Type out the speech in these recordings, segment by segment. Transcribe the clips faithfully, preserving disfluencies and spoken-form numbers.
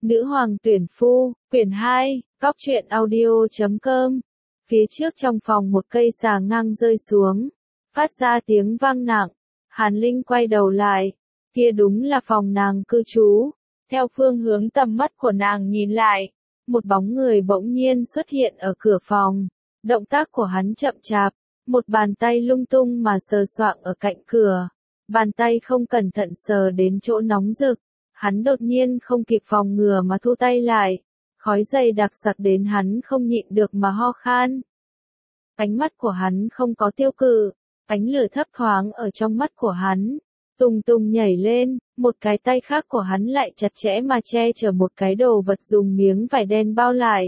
Nữ hoàng tuyển phu, quyển hai, Cóc truyện audio chấm com. Phía trước trong phòng một cây xà ngang rơi xuống, phát ra tiếng vang nặng. Hàn Linh quay đầu lại, kia đúng là phòng nàng cư trú. Theo phương hướng tầm mắt của nàng nhìn lại, một bóng người bỗng nhiên xuất hiện ở cửa phòng. Động tác của hắn chậm chạp, một bàn tay lung tung mà sờ soạng ở cạnh cửa. Bàn tay không cẩn thận sờ đến chỗ nóng rực. Hắn đột nhiên không kịp phòng ngừa mà thu tay lại. Khói dày đặc sặc đến hắn không nhịn được mà ho khan. Ánh mắt của hắn không có tiêu cự, ánh lửa thấp thoáng ở trong mắt của hắn. Tùng tùng nhảy lên, một cái tay khác của hắn lại chặt chẽ mà che chở một cái đồ vật dùng miếng vải đen bao lại.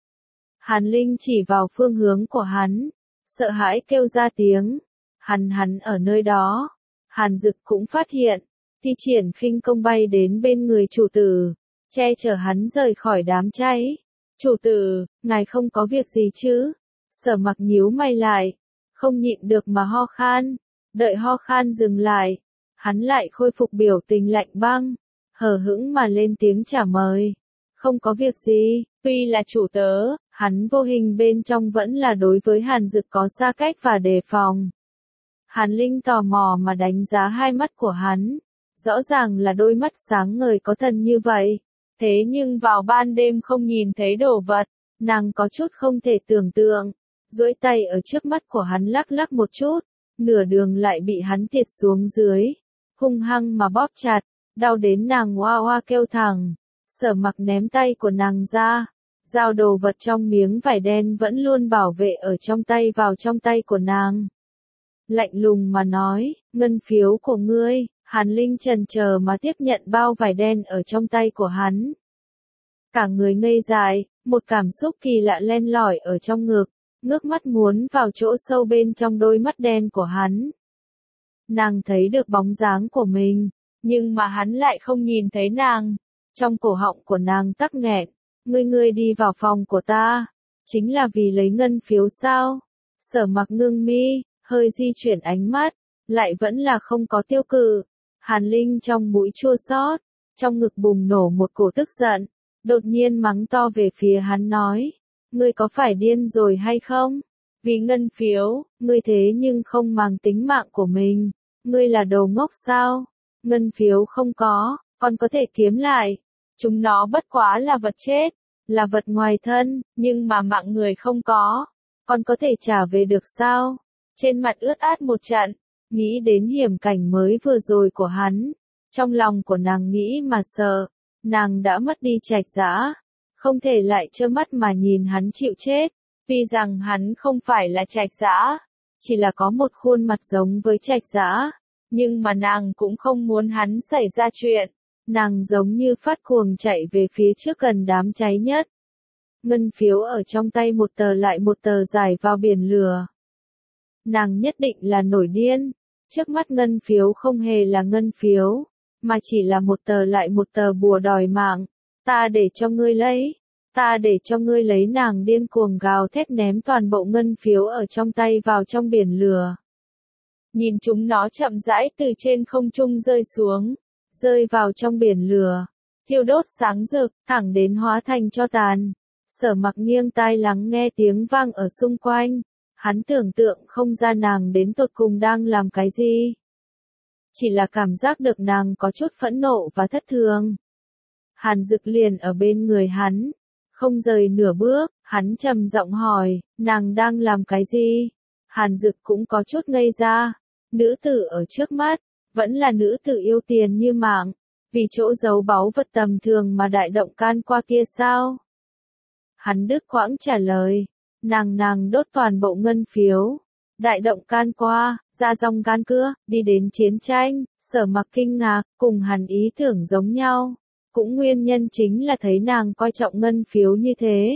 Hàn Linh chỉ vào phương hướng của hắn, sợ hãi kêu ra tiếng. Hắn hắn ở nơi đó. Hàn Dực cũng phát hiện, thi triển khinh công bay đến bên người chủ tử, che chở hắn rời khỏi đám cháy. Chủ tử, ngài không có việc gì chứ? Sở Mặc nhíu mày lại, không nhịn được mà ho khan. Đợi ho khan dừng lại, hắn lại khôi phục biểu tình lạnh băng, hờ hững mà lên tiếng trả mời. Không có việc gì, tuy là chủ tớ, hắn vô hình bên trong vẫn là đối với Hàn Dực có xa cách và đề phòng. Hàn Linh tò mò mà đánh giá hai mắt của hắn. Rõ ràng là đôi mắt sáng ngời có thần như vậy. Thế nhưng vào ban đêm không nhìn thấy đồ vật, nàng có chút không thể tưởng tượng. Duỗi tay ở trước mắt của hắn lắc lắc một chút, nửa đường lại bị hắn tiệt xuống dưới. Hung hăng mà bóp chặt, đau đến nàng oa oa kêu thẳng. Sở Mặc ném tay của nàng ra. Giao đồ vật trong miếng vải đen vẫn luôn bảo vệ ở trong tay vào trong tay của nàng. Lạnh lùng mà nói, ngân phiếu của ngươi. Hàn Linh chần chờ mà tiếp nhận bao vải đen ở trong tay của hắn. Cả người ngây dại, một cảm xúc kỳ lạ len lỏi ở trong ngực, ngước mắt muốn vào chỗ sâu bên trong đôi mắt đen của hắn. Nàng thấy được bóng dáng của mình, nhưng mà hắn lại không nhìn thấy nàng. Trong cổ họng của nàng tắc nghẹn, ngươi ngươi đi vào phòng của ta, chính là vì lấy ngân phiếu sao? Sở Mặc ngưng mi, hơi di chuyển ánh mắt, lại vẫn là không có tiêu cự. Hàn Linh trong mũi chua xót, trong ngực bùng nổ một cổ tức giận, đột nhiên mắng to về phía hắn nói, ngươi có phải điên rồi hay không? Vì ngân phiếu, ngươi thế nhưng không màng tính mạng của mình, ngươi là đồ ngốc sao? Ngân phiếu không có, còn có thể kiếm lại, chúng nó bất quá là vật chết, là vật ngoài thân, nhưng mà mạng người không có, còn có thể trả về được sao? Trên mặt ướt át một trận. Nghĩ đến hiểm cảnh mới vừa rồi của hắn, trong lòng của nàng nghĩ mà sợ, nàng đã mất đi Trạch Dã, không thể lại trơ mắt mà nhìn hắn chịu chết. Tuy rằng hắn không phải là Trạch Dã, chỉ là có một khuôn mặt giống với Trạch Dã, nhưng mà nàng cũng không muốn hắn xảy ra chuyện. Nàng giống như phát cuồng chạy về phía trước gần đám cháy nhất. Ngân phiếu ở trong tay một tờ lại một tờ rải vào biển lửa. Nàng nhất định là nổi điên. Trước mắt ngân phiếu không hề là ngân phiếu, mà chỉ là một tờ lại một tờ bùa đòi mạng. Ta để cho ngươi lấy, ta để cho ngươi lấy. Nàng điên cuồng gào thét ném toàn bộ ngân phiếu ở trong tay vào trong biển lửa. Nhìn chúng nó chậm rãi từ trên không trung rơi xuống, rơi vào trong biển lửa, thiêu đốt sáng rực, thẳng đến hóa thành tro tàn. Sở Mặc nghiêng tai lắng nghe tiếng vang ở xung quanh. Hắn tưởng tượng không ra nàng đến tột cùng đang làm cái gì. Chỉ là cảm giác được nàng có chút phẫn nộ và thất thường. Hàn Dực liền ở bên người hắn, không rời nửa bước, hắn trầm giọng hỏi, nàng đang làm cái gì? Hàn Dực cũng có chút ngây ra, nữ tử ở trước mắt, vẫn là nữ tử yêu tiền như mạng, vì chỗ giấu báu vật tầm thường mà đại động can qua kia sao? Hắn đứt quãng trả lời. Nàng nàng đốt toàn bộ ngân phiếu, đại động can qua, ra dòng can cưa, đi đến chiến tranh. Sở Mặc kinh ngạc, cùng hắn ý tưởng giống nhau, cũng nguyên nhân chính là thấy nàng coi trọng ngân phiếu như thế.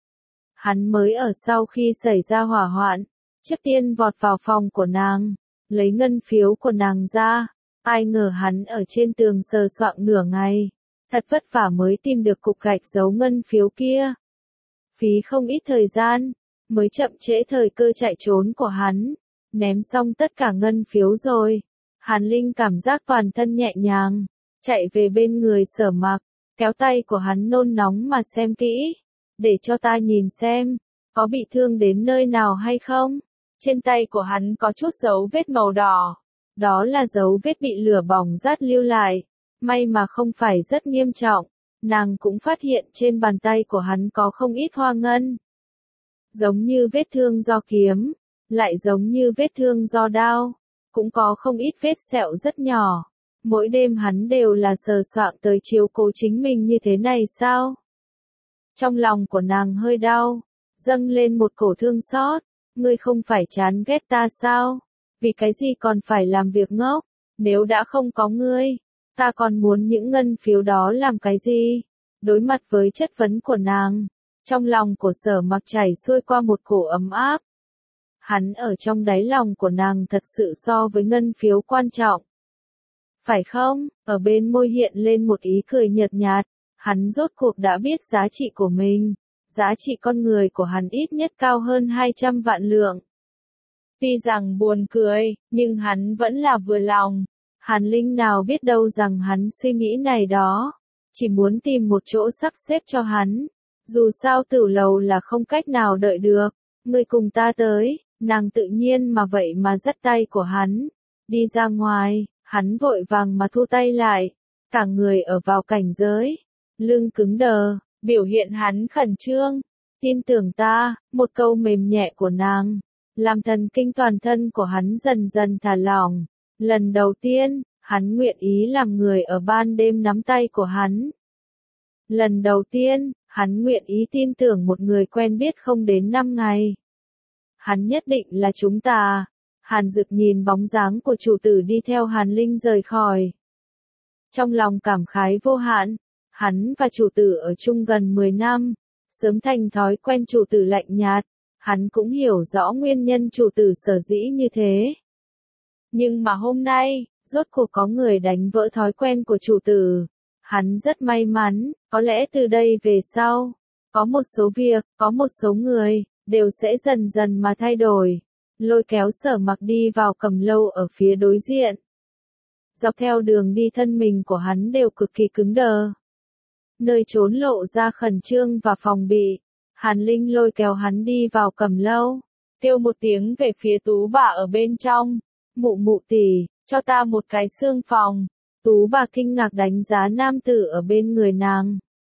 Hắn mới ở sau khi xảy ra hỏa hoạn, trước tiên vọt vào phòng của nàng, lấy ngân phiếu của nàng ra. Ai ngờ hắn ở trên tường sờ soạng nửa ngày, thật vất vả mới tìm được cục gạch giấu ngân phiếu kia. Phí không ít thời gian, mới chậm trễ thời cơ chạy trốn của hắn. Ném xong tất cả ngân phiếu rồi, Hàn Linh cảm giác toàn thân nhẹ nhàng, chạy về bên người Sở Mặc, kéo tay của hắn nôn nóng mà xem kỹ, để cho ta nhìn xem, có bị thương đến nơi nào hay không. Trên tay của hắn có chút dấu vết màu đỏ, đó là dấu vết bị lửa bỏng rát lưu lại, may mà không phải rất nghiêm trọng. Nàng cũng phát hiện trên bàn tay của hắn có không ít hoa ngân, giống như vết thương do kiếm, lại giống như vết thương do đao, cũng có không ít vết sẹo rất nhỏ. Mỗi đêm hắn đều là sờ soạng tới chiếu cố chính mình như thế này sao? Trong lòng của nàng hơi đau, dâng lên một cổ thương xót. Ngươi không phải chán ghét ta sao? Vì cái gì còn phải làm việc ngốc? Nếu đã không có ngươi, ta còn muốn những ngân phiếu đó làm cái gì? Đối mặt với chất vấn của nàng, trong lòng của Sở Mặc chảy xuôi qua một cổ ấm áp. Hắn ở trong đáy lòng của nàng thật sự so với ngân phiếu quan trọng. Phải không? Ở bên môi hiện lên một ý cười nhợt nhạt, hắn rốt cuộc đã biết giá trị của mình. Giá trị con người của hắn ít nhất cao hơn hai trăm vạn lượng. Tuy rằng buồn cười, nhưng hắn vẫn là vừa lòng. Hàn Linh nào biết đâu rằng hắn suy nghĩ này đó. Chỉ muốn tìm một chỗ sắp xếp cho hắn. Dù sao Tử Lầu là không cách nào đợi được. Ngươi cùng ta tới, nàng tự nhiên mà vậy mà dắt tay của hắn. Đi ra ngoài, hắn vội vàng mà thu tay lại. Cả người ở vào cảnh giới. Lưng cứng đờ. Biểu hiện hắn khẩn trương, tin tưởng ta, một câu mềm nhẹ của nàng, làm thần kinh toàn thân của hắn dần dần thả lỏng. Lần đầu tiên, hắn nguyện ý làm người ở ban đêm nắm tay của hắn. Lần đầu tiên, hắn nguyện ý tin tưởng một người quen biết không đến năm ngày. Hắn nhất định là chúng ta. Hàn Dực nhìn bóng dáng của chủ tử đi theo Hàn Linh rời khỏi. Trong lòng cảm khái vô hạn. Hắn và chủ tử ở chung gần mười năm, sớm thành thói quen chủ tử lạnh nhạt, hắn cũng hiểu rõ nguyên nhân chủ tử sở dĩ như thế. Nhưng mà hôm nay, rốt cuộc có người đánh vỡ thói quen của chủ tử. Hắn rất may mắn, có lẽ từ đây về sau, có một số việc, có một số người, đều sẽ dần dần mà thay đổi. Lôi kéo Sở Mặc đi vào Cẩm Lâu ở phía đối diện. Dọc theo đường đi thân mình của hắn đều cực kỳ cứng đờ. Nơi trốn lộ ra khẩn trương và phòng bị. Hàn Linh lôi kéo hắn đi vào Cẩm Lâu, kêu một tiếng về phía Tú bà ở bên trong. Mụ mụ tỷ, cho ta một cái xương phòng. Tú bà kinh ngạc đánh giá nam tử ở bên người nàng.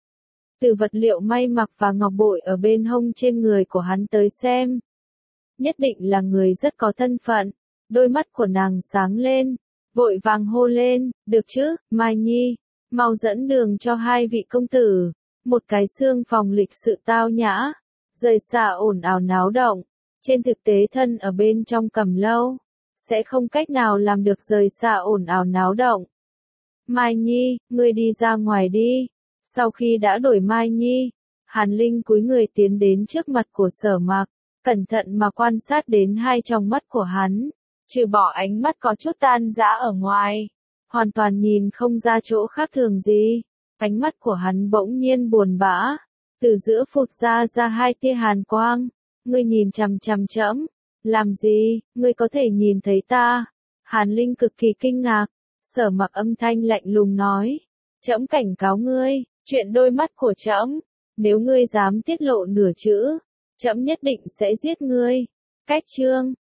Từ vật liệu may mặc và ngọc bội ở bên hông trên người của hắn tới xem. Nhất định là người rất có thân phận. Đôi mắt của nàng sáng lên, vội vàng hô lên, được chứ, Mai Nhi. Mau dẫn đường cho hai vị công tử, một cái xương phòng lịch sự tao nhã, rời xa ồn ào náo động, trên thực tế thân ở bên trong Cẩm Lâu, sẽ không cách nào làm được rời xa ồn ào náo động. Mai Nhi, ngươi đi ra ngoài đi. Sau khi đã đổi Mai Nhi, Hàn Linh cúi người tiến đến trước mặt của Sở Mặc, cẩn thận mà quan sát đến hai tròng mắt của hắn, trừ bỏ ánh mắt có chút tan rã ở ngoài. Hoàn toàn nhìn không ra chỗ khác thường gì. Ánh mắt của hắn bỗng nhiên buồn bã. Từ giữa phụt ra ra hai tia hàn quang. Ngươi nhìn chằm chằm trẫm. Làm gì, ngươi có thể nhìn thấy ta? Hàn Linh cực kỳ kinh ngạc. Sở Mặc âm thanh lạnh lùng nói. Trẫm cảnh cáo ngươi, chuyện đôi mắt của trẫm. Nếu ngươi dám tiết lộ nửa chữ, trẫm nhất định sẽ giết ngươi. Cách chương.